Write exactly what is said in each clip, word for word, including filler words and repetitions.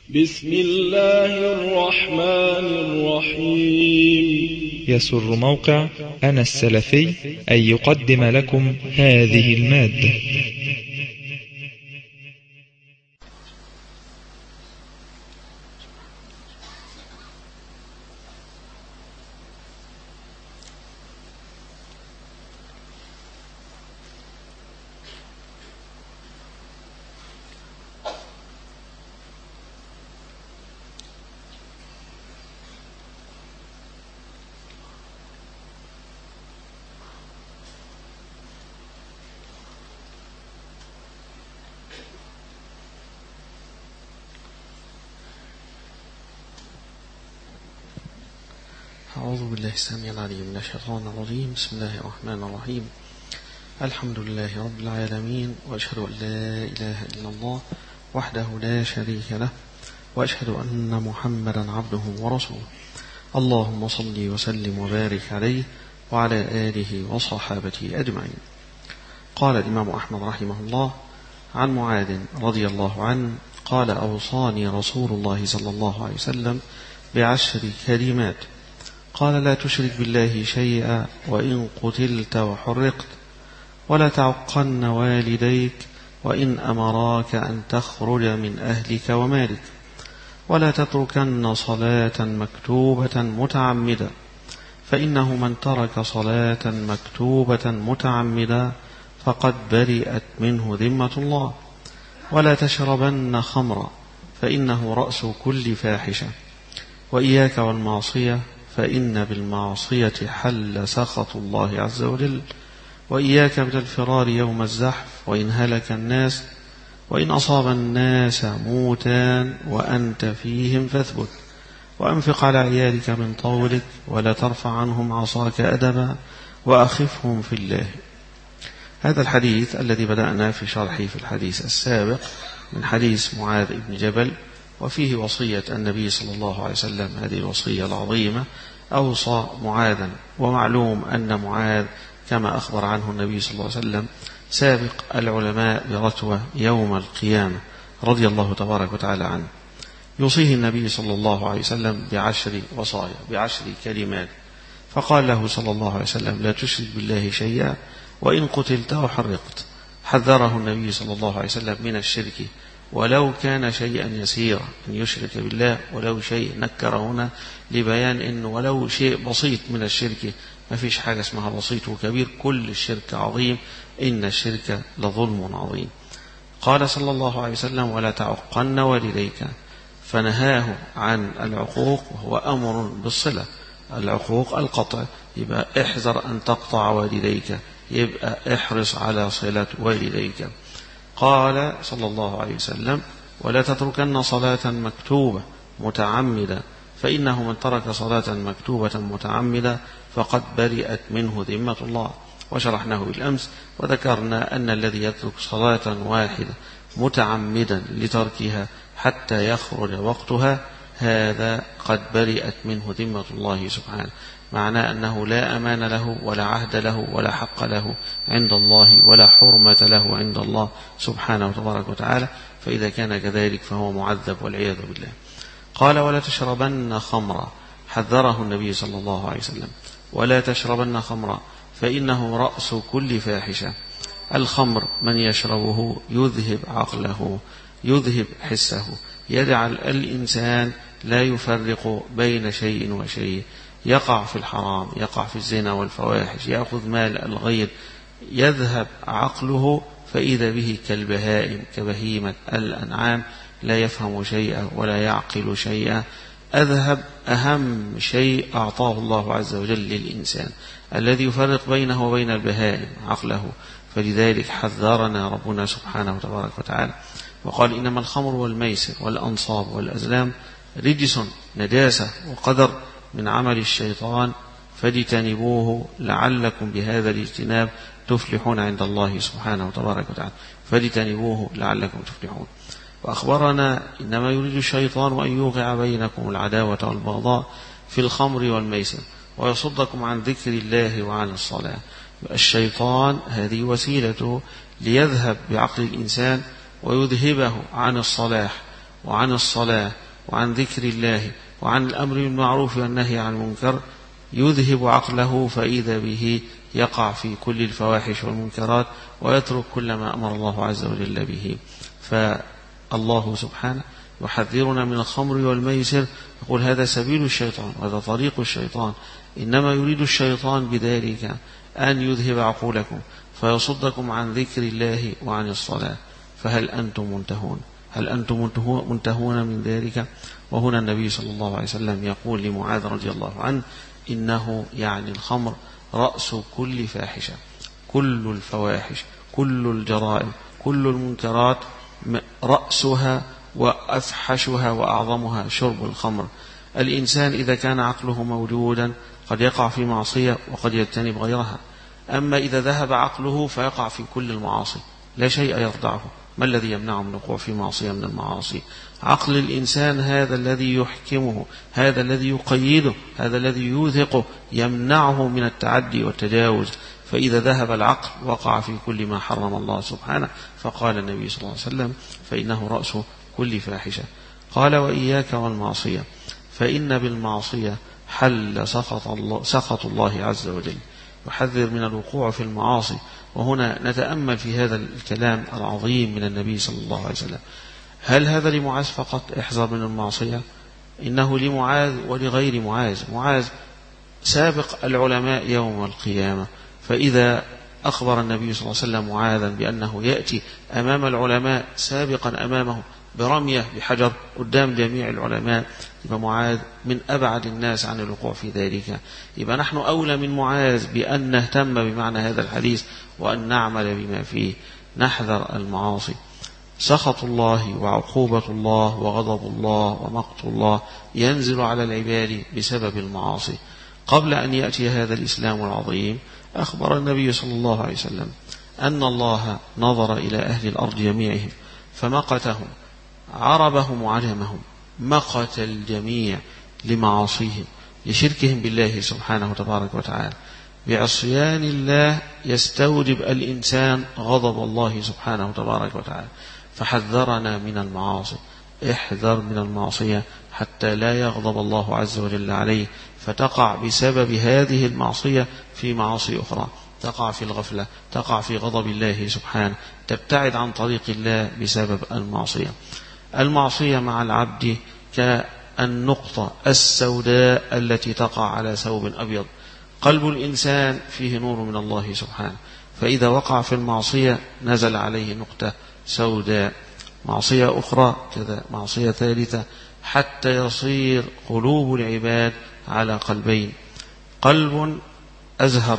بسم الله الرحمن الرحيم. يسر موقع أنا السلفي أن يقدم لكم هذه المادة. أعوذ بالله السميع العليم من الشيطان الرجيم. بسم الله الرحمن الرحيم. الحمد لله رب العالمين، وأشهد أن لا إله إلا الله وحده لا شريك له، وأشهد أن محمدا عبده ورسوله. اللهم صل وسلم وبارك عليه وعلى آله وصحابته أجمعين. قال الإمام أحمد رحمه الله عن معاذ رضي الله عنه قال: أوصاني رسول الله صلى الله عليه وسلم بعشر كلمات. قال: لا تشرك بالله شيئا، وإن قتلت وحرقت، ولا تعقن والديك وإن أمراك أن تخرج من أهلك ومالك، ولا تتركن صلاة مكتوبة متعمدا، فإنه من ترك صلاة مكتوبة متعمدا فقد برئت منه ذمة الله. ولا تشربن خمرا، فإنه رأس كل فاحشة، وإياك والمعصية، فإن بالمعصية حل سخط الله عز وجل، وإياك من الفرار يوم الزحف، وإن هلك الناس، وإن أصاب الناس موتان وأنت فيهم فاثبت، وأنفق على عيالك من طولك، ولا ترفع عنهم عصاك أدبا، وأخفهم في الله. هذا الحديث الذي بدأنا في شرحه في الحديث السابق من حديث معاذ بن جبل، وفيه وصية النبي صلى الله عليه وسلم، هذه الوصية العظيمة أوصى معاذا. ومعلوم أن معاذ كما أخبر عنه النبي صلى الله عليه وسلم سابق العلماء برتوة يوم القيامة رضي الله تبارك وتعالى عنه. يوصيه النبي صلى الله عليه وسلم بعشر وصايا، بعشر كلمات. فقال له صلى الله عليه وسلم: لا تشرك بالله شيئا، وإن قتلت وحرقت. حذره النبي صلى الله عليه وسلم من الشرك ولو كان شيئا يسيرا، أن يشرك بالله ولو شيء. نكر هنا لبيان أنه ولو شيء بسيط من الشرك، ما فيش حاجة اسمها بسيط وكبير، كل الشرك عظيم، إن الشرك لظلم عظيم. قال صلى الله عليه وسلم: ولا تعقن والديك، فنهاه عن العقوق، وهو أمر بالصلة. العقوق القطع، يبقى احذر أن تقطع والديك، يبقى احرص على صلة والديك. قال صلى الله عليه وسلم: ولا تتركن صلاة مكتوبة متعمدة، فإنه من ترك صلاة مكتوبة متعمدة فقد برئت منه ذمة الله. وشرحناه بالأمس، وذكرنا أن الذي يترك صلاة واحدة متعمدا لتركها حتى يخرج وقتها، هذا قد برئت منه ذمة الله سبحانه. معناه أنه لا أمان له ولا عهد له ولا حق له عند الله ولا حرمة له عند الله سبحانه وتبارك وتعالى. فإذا كان كذلك فهو معذب والعياذ بالله. قال: ولا تشربن خمرا. حذره النبي صلى الله عليه وسلم: ولا تشربن خمرا، فإنه رأس كل فاحشة. الخمر من يشربه يذهب عقله، يذهب حسه، يجعل الإنسان لا يفرق بين شيء وشيء، يقع في الحرام، يقع في الزنا والفواحش، يأخذ مال الغير، يذهب عقله، فإذا به كالبهائم، كبهيمة الأنعام، لا يفهم شيئا ولا يعقل شيئا. أذهب أهم شيء أعطاه الله عز وجل للإنسان، الذي يفرق بينه وبين البهائم عقله. فلذلك حذرنا ربنا سبحانه وتبارك وتعالى وقال: إنما الخمر والميسر والأنصاب والأزلام رجس، نجاسة وقدر من عمل الشيطان، فاجتنبوه لعلكم بهذا الاجتناب تفلحون عند الله سبحانه وتبارك وتعالى. فاجتنبوه لعلكم تفلحون. وأخبرنا: إنما يريد الشيطان أن يوقع بينكم العداوة والبغضاء في الخمر والميسر، ويصدكم عن ذكر الله وعن الصلاة. الشيطان هذه وسيلته ليذهب بعقل الإنسان ويذهبه عن الصلاح وعن الصلاة وعن ذكر الله وعن الأمر بالمعروف والنهي عن المنكر يذهب عقله، فإذا به يقع في كل الفواحش والمنكرات ويترك كل ما أمر الله عز وجل به. فالله سبحانه يحذرنا من الخمر والميسر، يقول هذا سبيل الشيطان وهذا طريق الشيطان، إنما يريد الشيطان بذلك أن يذهب عقولكم فيصدكم عن ذكر الله وعن الصلاة. فهل أنتم منتهون؟ هل أنتم منتهون من ذلك؟ وهنا النبي صلى الله عليه وسلم يقول لمعاذ رضي الله عنه إنه يعني الخمر رأس كل فاحشة، كل الفواحش، كل الجرائم، كل المنكرات رأسها وأفحشها وأعظمها شرب الخمر. الإنسان إذا كان عقله موجودا قد يقع في معصية وقد يجتنب غيرها، أما إذا ذهب عقله فيقع في كل المعاصي، لا شيء يردعه. ما الذي يمنعه من الوقوع في معصية من المعاصي؟ عقل الإنسان، هذا الذي يحكمه، هذا الذي يقيده، هذا الذي يوثقه، يمنعه من التعدي والتجاوز. فإذا ذهب العقل وقع في كل ما حرم الله سبحانه. فقال النبي صلى الله عليه وسلم فإنه رأس كل فاحشة. قال وإياك والمعصية فإن بالمعصية حل سخط الله, سخط الله عز وجل. يحذر من الوقوع في المعاصي. وهنا نتأمل في هذا الكلام العظيم من النبي صلى الله عليه وسلم. هل هذا لمعاذ فقط احذر من المعصية؟ إنه لمعاذ ولغير معاذ. معاذ سابق العلماء يوم القيامة، فإذا أخبر النبي صلى الله عليه وسلم معاذا بأنه يأتي أمام العلماء سابقا أمامه برمية بحجر قدام جميع العلماء، يبقى معاذ من أبعد الناس عن الوقوع في ذلك. يبقى نحن أولى من معاذ بأن نهتم بمعنى هذا الحديث وأن نعمل بما فيه. نحذر المعاصي. سخط الله وعقوبة الله وغضب الله ومقت الله ينزل على العباد بسبب المعاصي. قبل أن يأتي هذا الإسلام العظيم أخبر النبي صلى الله عليه وسلم أن الله نظر إلى أهل الأرض جميعهم فمقتهم، عربهم وعجمهم، مقت الجميع لمعاصيهم، لشركهم بالله سبحانه وتبارك وتعالى. بعصيان الله يستوجب الإنسان غضب الله سبحانه وتبارك وتعالى. فحذرنا من المعاصي. احذر من المعصية حتى لا يغضب الله عز وجل عليه، فتقع بسبب هذه المعصية في معاصي أخرى، تقع في الغفلة، تقع في غضب الله سبحانه، تبتعد عن طريق الله بسبب المعصية. المعصية مع العبد كالنقطة السوداء التي تقع على ثوب أبيض. قلب الإنسان فيه نور من الله سبحانه، فإذا وقع في المعصية نزل عليه نقطة سوداء. معصية أخرى كذا، معصية ثالثة، حتى يصير قلوب العباد على قلبين: قلب أزهر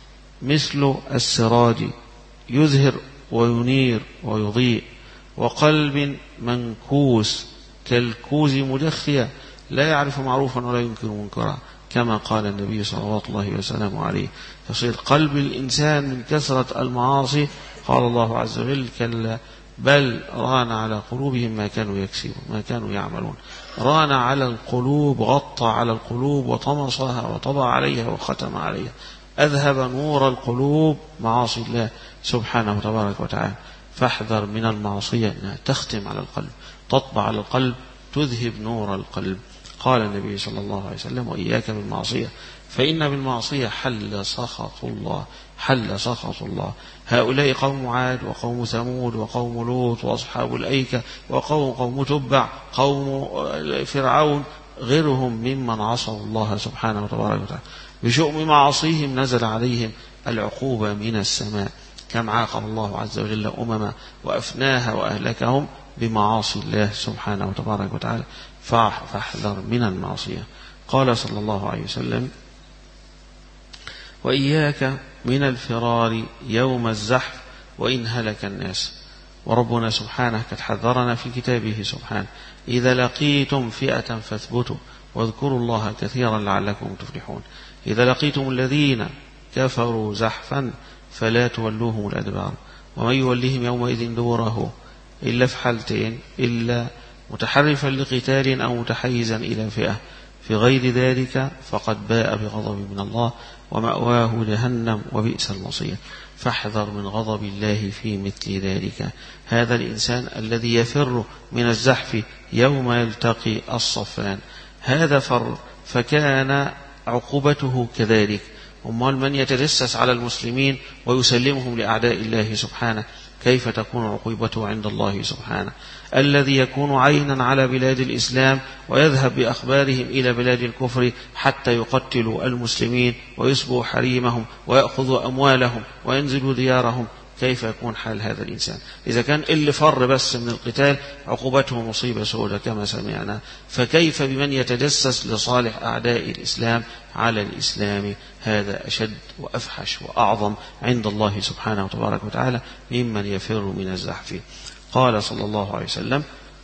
مثل السراج يزهر وينير ويضيء، وقلب منكوس كالكوز مدخية لا يعرف معروفا ولا ينكر منكرا، كما قال النبي صلى الله عليه وسلم عليه. يصير قلب الإنسان من كثرة المعاصي، قال الله عز وجل: كلا بل ران على قلوبهم ما كانوا يكسبون، ما كانوا يعملون. ران على القلوب، غطى على القلوب وطمسها وطبع عليها وختم عليها، أذهب نور القلوب معاصي الله سبحانه وتبارك وتعالى. فاحذر من المعصية أنها تختم على القلب، تطبع على القلب، تذهب نور القلب. قال النبي صلى الله عليه وسلم: وإياك بالمعصية فإن بالمعصية حل سخط الله، حل سخط الله. هؤلاء قوم عاد وقوم ثمود وقوم لوط وأصحاب الأيكة وقوم قوم تبع، قوم فرعون، غيرهم ممن عصوا الله سبحانه وتبارك وتعالى. بشؤم معاصيهم نزل عليهم العقوبة من السماء، كم عاقب الله عز وجل أمما وأفناها وأهلكهم بمعاصي الله سبحانه وتبارك وتعالى. فاحذر من المعصية. قال صلى الله عليه وسلم: وإياك من الفرار يوم الزحف وإن هلك الناس. وربنا سبحانه قد حذرنا في كتابه سبحانه: إذا لقيتم فئة فاثبتوا واذكروا الله كثيرا لعلكم تفلحون. إذا لقيتم الذين كفروا زحفا فلا تولوهم الأدبار ومن يوليهم يومئذ دوره إلا في حالتين: إلا متحرفا لقتال أو متحيزا إلى فئة في غير ذلك فقد باء بغضب من الله ومأواه جهنم وبئس المصير. فاحذر من غضب الله في مثل ذلك. هذا الإنسان الذي يفر من الزحف يوم يلتقي الصفان، هذا فر فكان عقوبته كذلك. أمال من يتجسس على المسلمين ويسلمهم لأعداء الله سبحانه، كيف تكون عقوبته عند الله سبحانه؟ الذي يكون عينا على بلاد الإسلام ويذهب بأخبارهم إلى بلاد الكفر حتى يقتلوا المسلمين ويسبوا حريمهم ويأخذوا أموالهم وينزلوا ديارهم، كيف يكون حال هذا الإنسان؟ إذا كان اللي فر بس من القتال عقوبته مصيبة سودة كما سمعنا، فكيف بمن يتجسس لصالح أعداء الإسلام على الإسلام؟ هذا أشد وأفحش وأعظم عند الله سبحانه وتبارك وتعالى ممن يفر من الزحف. قال صلى الله عليه وسلم: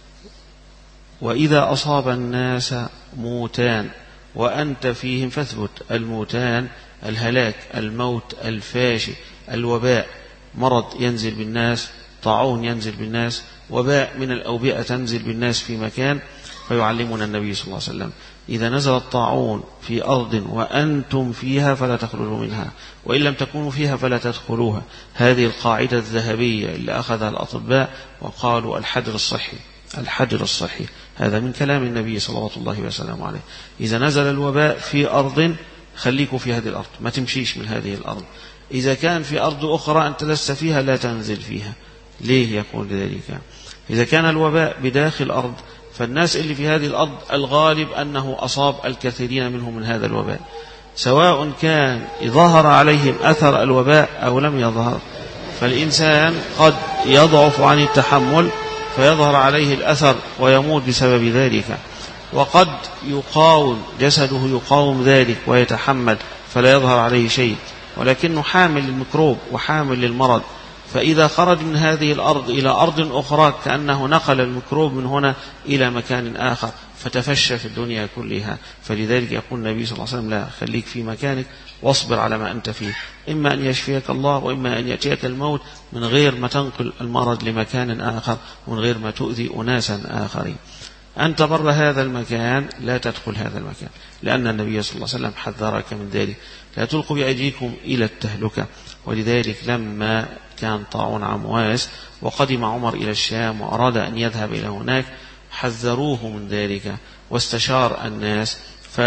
وإذا أصاب الناس موتان وأنت فيهم فاثبت. الموتان الهلاك، الموت الفاشي، الوباء، مرض ينزل بالناس، طاعون ينزل بالناس، وباء من الأوبئة تنزل بالناس في مكان. فيعلمنا النبي صلى الله عليه وسلم: إذا نزل الطاعون في أرض وأنتم فيها فلا تخرجوا منها، وإن لم تكونوا فيها فلا تدخلوها. هذه القاعدة الذهبية اللي أخذها الأطباء وقالوا الحجر الصحي. الحجر الصحي هذا من كلام النبي صلى الله عليه وسلم عليه. إذا نزل الوباء في أرض خليكوا في هذه الأرض، ما تمشيش من هذه الأرض. إذا كان في أرض أخرى أنت لست فيها لا تنزل فيها. ليه يكون ذلك؟ إذا كان الوباء بداخل الأرض فالناس اللي في هذه الأرض الغالب أنه أصاب الكثيرين منهم من هذا الوباء، سواء كان ظهر عليهم أثر الوباء أو لم يظهر. فالإنسان قد يضعف عن التحمل فيظهر عليه الأثر ويموت بسبب ذلك، وقد يقاوم جسده يقاوم ذلك ويتحمل فلا يظهر عليه شيء، ولكنه حامل للميكروب وحامل للمرض. فإذا خرج من هذه الأرض إلى أرض أخرى كأنه نقل الميكروب من هنا إلى مكان آخر فتفشى في الدنيا كلها. فلذلك يقول النبي صلى الله عليه وسلم: لا، خليك في مكانك واصبر على ما أنت فيه، إما أن يشفيك الله وإما أن يأتيك الموت من غير ما تنقل المرض لمكان آخر ومن غير ما تؤذي أناسا آخرين. أنت بر هذا المكان لا تدخل هذا المكان، لأن النبي صلى الله عليه وسلم حذرك من ذلك: لا تلقوا بأيديكم إلى التهلكة. ولذلك لما كان طاعون عمواس وقدم عمر إلى الشام وأراد أن يذهب إلى هناك حذروه من ذلك واستشار الناس.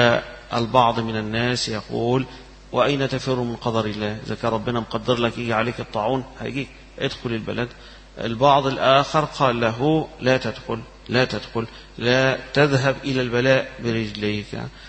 فالبعض من الناس يقول: وأين تفر من قدر الله؟ إذا كان ربنا مقدر لك يجي عليك الطاعون هيجيك، ادخل البلد. البعض الآخر قال له: لا تدخل لا تدخل لا تذهب إلى البلاء برجليك.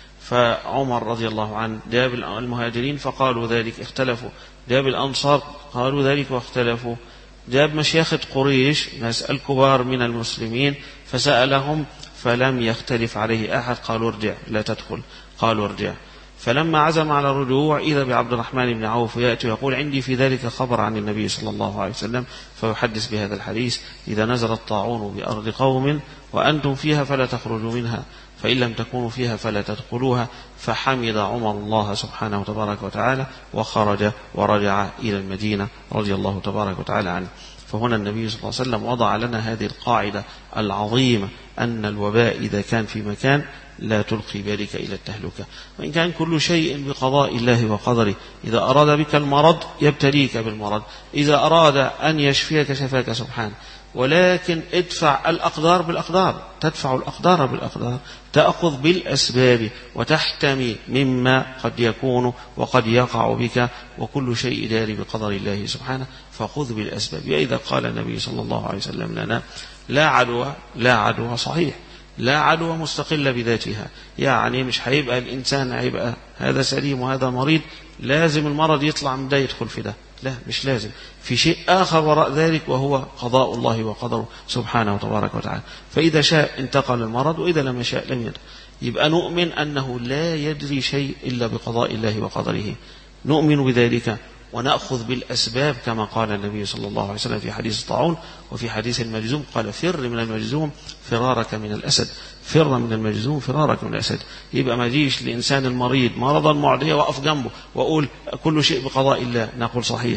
فعمر رضي الله عنه جاب المهاجرين فقالوا ذلك اختلفوا، جاب الأنصار قالوا ذلك واختلفوا، جاب مشيخة قريش ناس الكبار من المسلمين فسألهم فلم يختلف عليه أحد، قالوا ارجع لا تدخل، قالوا ارجع. فلما عزم على الرجوع إذا بعبد الرحمن بن عوف يأتي ويقول: عندي في ذلك خبر عن النبي صلى الله عليه وسلم، فيحدث بهذا الحديث: إذا نزل الطاعون بأرض قوم وأنتم فيها فلا تخرجوا منها، فإن لم تكونوا فيها فلا تدخلوها. فحمد عمر الله سبحانه وتبارك وتعالى وخرج ورجع إلى المدينة رضي الله تبارك وتعالى عنه. فهنا النبي صلى الله عليه وسلم وضع لنا هذه القاعدة العظيمة أن الوباء إذا كان في مكان لا تلقي بالك إلى التهلكة، وإن كان كل شيء بقضاء الله وقدره. إذا أراد بك المرض يبتليك بالمرض، إذا أراد أن يشفيك شفاك سبحانه، ولكن ادفع الأقدار بالأقدار، تدفع الأقدار بالأقدار، تأخذ بالأسباب وتحتمي مما قد يكون وقد يقع بك، وكل شيء داري بقدر الله سبحانه، فخذ بالأسباب. وإذا قال النبي صلى الله عليه وسلم لنا: لا عدوى لا عدوى، صحيح، لا عدوى مستقلة بذاتها، يعني مش هيبقى الإنسان هيبقى هذا سليم وهذا مريض لازم المرض يطلع من ده يدخل في ده، لا مش لازم، في شيء آخر وراء ذلك وهو قضاء الله وقدره سبحانه وتبارك وتعالى. فإذا شاء انتقل المرض وإذا لم يشاء لم يدخل. يبقى نؤمن أنه لا يجري شيء إلا بقضاء الله وقدره، نؤمن بذلك ونأخذ بالأسباب كما قال النبي صلى الله عليه وسلم في حديث الطاعون وفي حديث المجذوم، قال: فر من المجذوم فرارك من الأسد، فر من المجذوم فرارك من الأسد. يبقى ما جيش لإنسان المريض مرضا معديا وقف جنبه وأقول كل شيء بقضاء الله، نقول صحيح،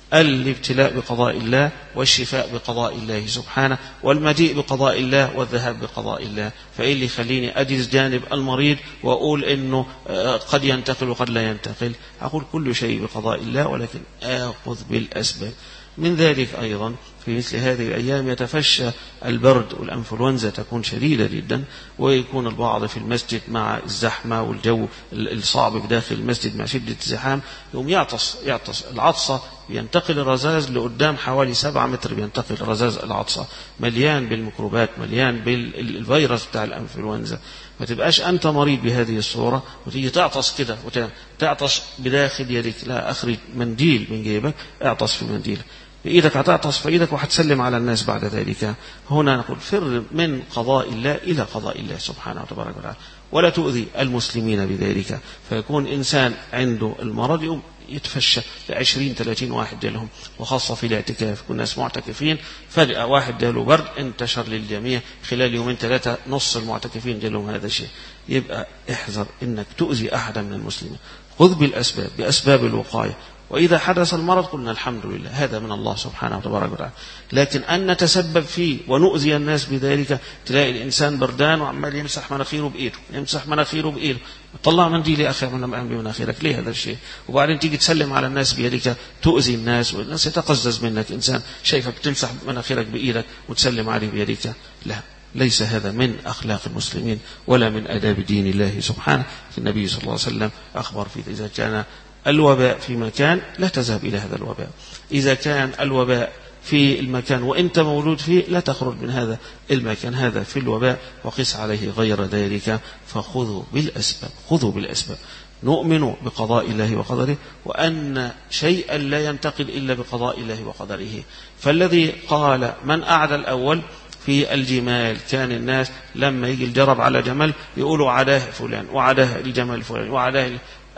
الابتلاء بقضاء الله، والشفاء بقضاء الله سبحانه، والمجيء بقضاء الله، والذهاب بقضاء الله. فإيه اللي يخليني أجلس جانب المريض وأقول إنه قد ينتقل وقد لا ينتقل؟ أقول كل شيء بقضاء الله، ولكن آخذ بالأسباب. من ذلك أيضا في مثل هذه الأيام يتفشى البرد، والأنفلونزا تكون شديدة جدا، ويكون البعض في المسجد مع الزحمة والجو الصعب بداخل المسجد مع شدة الزحام يوم يعطس يعطس العطسة، ينتقل الرذاذ لقدام حوالي سبعة متر، بينتقل الرذاذ العطسة مليان بالميكروبات، مليان بالفيروس بتاع الأنفلونزا. ما تبقاش أنت مريض بهذه الصورة وتيجي تعطس كده وتعطس بداخل يدك، لا، أخرج منديل من جيبك، اعطس في منديلك بإيدك، هتعطس في إيدك وهتسلم على الناس بعد ذلك. هنا نقول فر من قضاء الله إلى قضاء الله سبحانه وتبارك وتعالى، ولا تؤذي المسلمين بذلك. فيكون إنسان عنده المرض يوم يتفشى لعشرين ثلاثين واحد جالهم، وخاصة في الاعتكاف كنا ناس معتكفين، فجأة واحد جاله برد انتشر للجميع، خلال يومين ثلاثة نص المعتكفين جالهم هذا الشيء. يبقى احذر انك تؤذي أحدا من المسلمين، خذ بالأسباب، بأسباب الوقاية. وإذا حدث المرض قلنا الحمد لله، هذا من الله سبحانه وتبارك وتعالى. لكن أن نتسبب فيه ونؤذي الناس بذلك، تلاقي الإنسان بردان وعمال يمسح مناخيره بإيده، يمسح مناخيره بإيده، طلع منديل يا أخي من بمناخيرك، ليه هذا الشيء؟ وبعدين تيجي تسلم على الناس بيدك، تؤذي الناس، والناس يتقزز منك. إنسان شايفك تمسح مناخيرك بإيدك وتسلم عليه بيدك، لا، ليس هذا من أخلاق المسلمين ولا من آداب دين الله سبحانه. النبي صلى الله عليه وسلم أخبر في إذا كان الوباء في مكان لا تذهب إلى هذا الوباء، إذا كان الوباء في المكان وإنت مولود فيه لا تخرج من هذا المكان، هذا في الوباء، وقس عليه غير ذلك. فخذوا بالأسباب، خذوا بالأسباب. نؤمن بقضاء الله وقدره، وأن شيئا لا ينتقل إلا بقضاء الله وقدره. فالذي قال من أعدى الأول في الجمال، كان الناس لما يجي الجرب على جمل يقولوا عداه فلان وعداه الجمل فلان وعداه،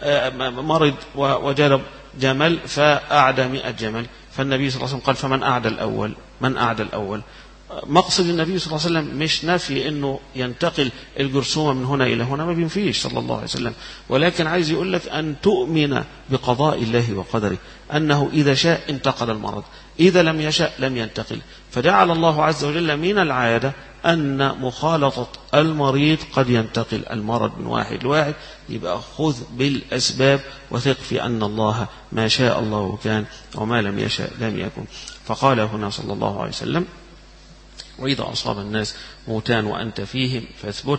مرض وجلب جمل فأعدى مئة جمل، فالنبي صلى الله عليه وسلم قال فمن أعدى الأول، من أعدى الأول. مقصد النبي صلى الله عليه وسلم مش نفي انه ينتقل الجرثومه من هنا الى هنا، ما بينفيش صلى الله عليه وسلم، ولكن عايز يقول لك ان تؤمن بقضاء الله وقدره، انه اذا شاء انتقل المرض، اذا لم يشاء لم ينتقل. فجعل الله عز وجل من العاده ان مخالطه المريض قد ينتقل المرض من واحد لواحد. يبقى خذ بالاسباب وثق في ان الله ما شاء الله كان وما لم يشاء لم يكن. فقال هنا صلى الله عليه وسلم وإذا أصاب الناس موتان وأنت فيهم فاثبت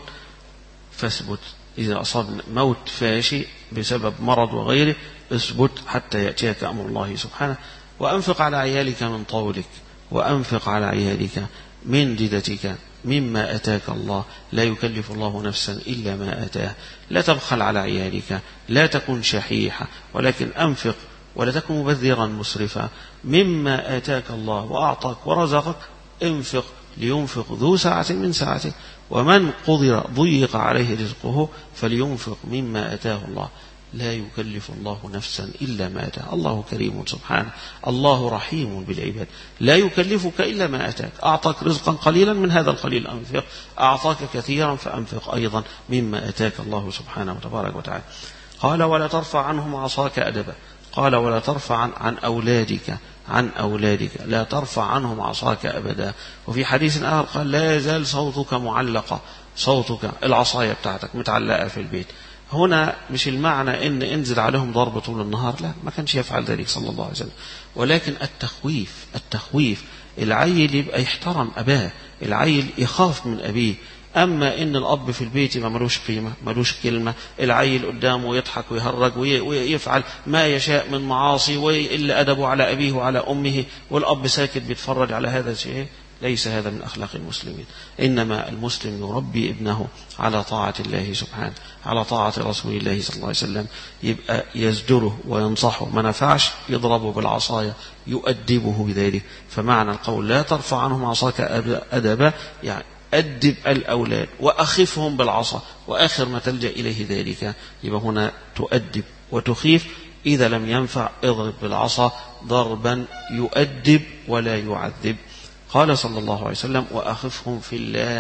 فاثبت إذا أصاب موت فاشي بسبب مرض وغيره اثبت حتى يأتيك أمر الله سبحانه. وأنفق على عيالك من طولك، وأنفق على عيالك من جدتك مما أتاك الله، لا يكلف الله نفسا إلا ما أتاه. لا تبخل على عيالك، لا تكن شحيحا، ولكن أنفق، ولا تكن مبذرا مسرفا. مما آتاك الله وأعطاك ورزقك انفق، لينفق ذو سعة من سعته، ومن قدر ضيق عليه رزقه فلينفق مما أتاه الله، لا يكلف الله نفسا إلا ما أتاه. الله كريم سبحانه، الله رحيم بالعباد، لا يكلفك إلا ما أتاك. أعطاك رزقا قليلا، من هذا القليل أنفق، أعطاك كثيرا فأنفق أيضا مما أتاك الله سبحانه وتبارك وتعالى. قال ولا ترفع عنهم عصاك أدبا، قال ولا ترفع عن, عن أولادك عن أولادك لا ترفع عنهم عصاك أبدا. وفي حديث آخر قال لا يزال صوتك معلقة، صوتك العصاية بتاعتك متعلقة في البيت. هنا مش المعنى إن انزل عليهم ضرب طول النهار، لا، ما كانش يفعل ذلك صلى الله عليه وسلم، ولكن التخويف، التخويف العيل يبقى يحترم أباه، العيل يخاف من أبيه. أما إن الأب في البيت ما ملوش قيمة، ملوش كلمة، العيل قدامه يضحك ويهرج ويفعل ما يشاء من معاصي ويقل أدبه على أبيه وعلى أمه، والأب ساكت بيتفرج على هذا الشيء، ليس هذا من أخلاق المسلمين. إنما المسلم يربي ابنه على طاعة الله سبحانه، على طاعة رسول الله صلى الله عليه وسلم، يبقى يزجره وينصحه، ما نفعش يضربه بالعصاية، يؤدبه بذلك. فمعنى القول لا ترفع عنهم عصاك أدبا، يعني أدب الأولاد وأخفهم بالعصا، وآخر ما تلجأ إليه ذلك. يبقى هنا تؤدب وتخيف، إذا لم ينفع اضرب بالعصا ضربا يؤدب ولا يعذب. قال صلى الله عليه وسلم وأخفهم في الله،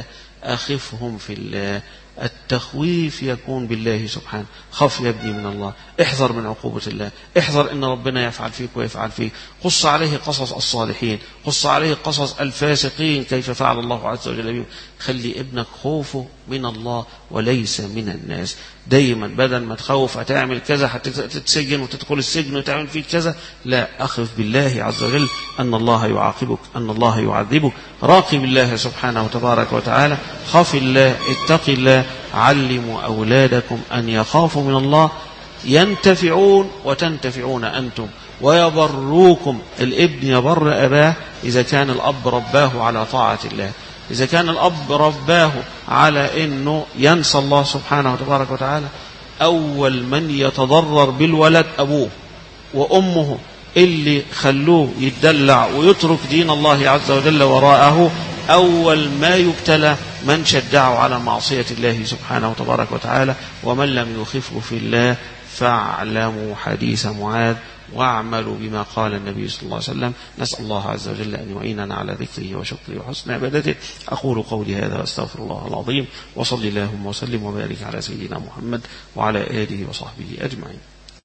أخفهم في الله. التخويف يكون بالله سبحانه. خف يا ابني من الله، احذر من عقوبة الله، احذر ان ربنا يفعل فيك ويفعل فيك. قص عليه قصص الصالحين، قص عليه قصص الفاسقين كيف فعل الله عز وجل بهم. خلي ابنك خوفه من الله وليس من الناس. دايما بدل ما تخوف هتعمل كذا هتتسجن وتدخل السجن وتعمل فيك كذا، لا، أخف بالله عز وجل أن الله يعاقبك، أن الله يعذبك. راقب الله سبحانه وتبارك وتعالى، خاف الله، اتق الله. علموا أولادكم أن يخافوا من الله، ينتفعون وتنتفعون أنتم، ويبروكم. الابن يبر أباه إذا كان الأب رباه على طاعة الله. إذا كان الأب رباه على أنه ينسى الله سبحانه وتبارك وتعالى، أول من يتضرر بالولد أبوه وأمه اللي خلوه يتدلع ويترك دين الله عز وجل وراءه. أول ما يبتلى من شجعه على معصية الله سبحانه وتبارك وتعالى. ومن لم يخفه في الله فاعلموا حديث معاذ واعملوا بما قال النبي صلى الله عليه وسلم. نسأل الله عز وجل أن يعيننا على ذكره وشكره وحسن عبادته. أقول قولي هذا واستغفر الله العظيم، وصلي اللهم وسلم وبارك على سيدنا محمد وعلى آله وصحبه أجمعين.